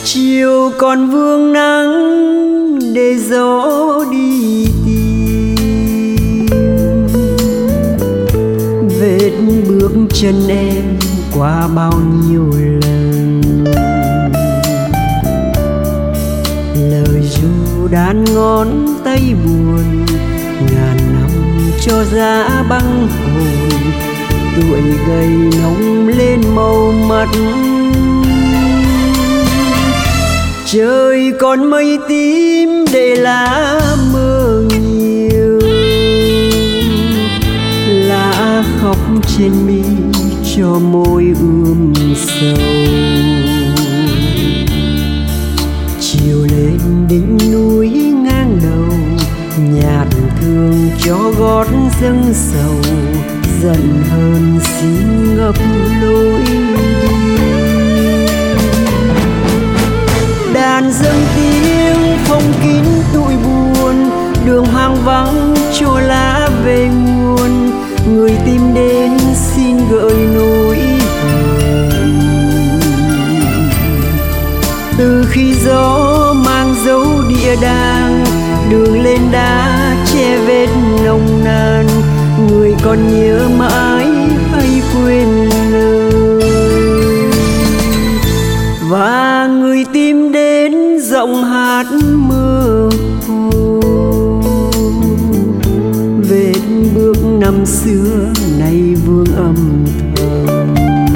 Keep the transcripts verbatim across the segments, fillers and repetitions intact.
Chiều còn vương nắng để gió đi tìm, vết bước chân em qua bao nhiêu lần. Lời ru đàn ngón tay buồn, ngàn năm cho giá băng hồn. Tuổi gầy nóng lên màu mặt, trời còn mây tím để lá mơ nhiều. Lá khóc trên mi cho môi ươm sầu. Chiều lên đỉnh núi ngang đầu, nhạt thương cho gót dâng sầu. Giận hơn xin ngập lối đi. Đàn dâng tiếng phong kín tụi buồn, đường hoang vắng cho lá về nguồn. Người tìm đến xin gợi nỗi hờn. Từ khi gió mang dấu địa đàng, đường lên đá che vết nồng nàn. Người còn nhớ mãi hay quên lời, và người tìm đến giọng hát mơ hồ. Vết bước năm xưa nay vương âm thầm.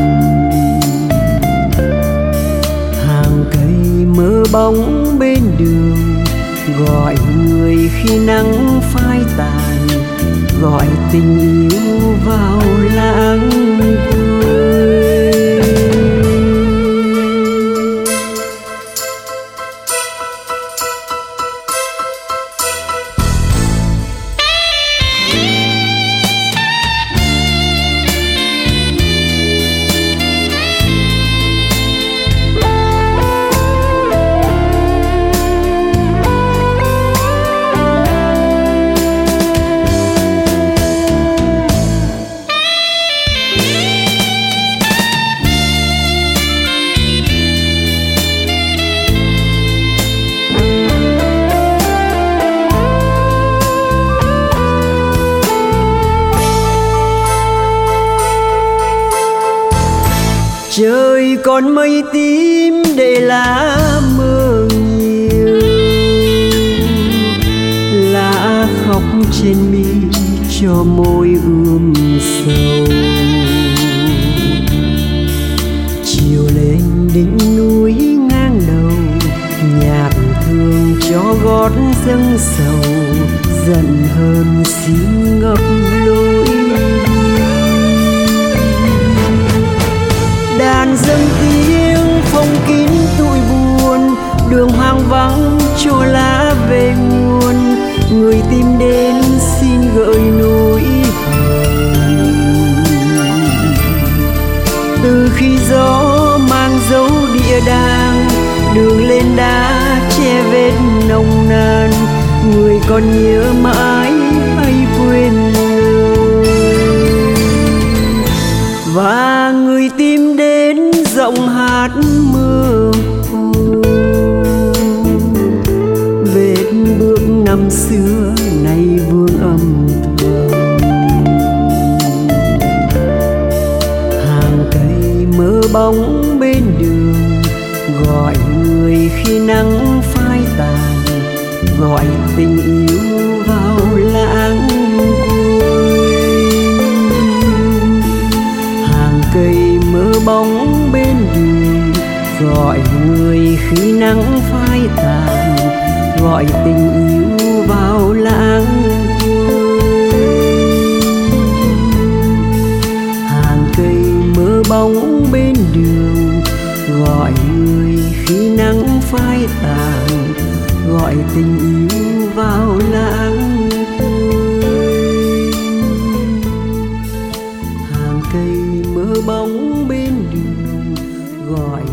Hàng cây mơ bóng bên đường, gọi người khi nắng phai tàn. Gọi tình yêu vào lãng quên. Trời còn mây tím để lá mơ nhiều. Lá khóc trên mi cho môi ươm sầu. Chiều lên đỉnh núi ngang đầu, nhạt thương cho gót dâng sầu. Giận hơn xin ngập lối. Đàn dâng tiếng phong kín tụi buồn, đường hoang vắng cho lá về nguồn. Người tìm đến xin gợi nỗi hờn. Từ khi gió mang dấu địa đàng, đường lên đá che vết nồng nàn. Người còn nhớ mãi hay quên lời, và người tìm đến giọng hát mơ hồ. Vết bước năm xưa nay vương âm thầm. Hàng cây mơ bóng bên đường, gọi người khi nắng phai tàn. Gọi tình yêu vào lãng quên. Hàng cây mơ bóng bên đường, gọi người khi nắng phai tàn. Gọi tình yêu vào lãng quên. Hàng cây mơ bóng bên đường, gọi người khi nắng phai tàn. Gọi tình yêu vào lãng quên. Hàng cây mơ bóng bên đường, gọi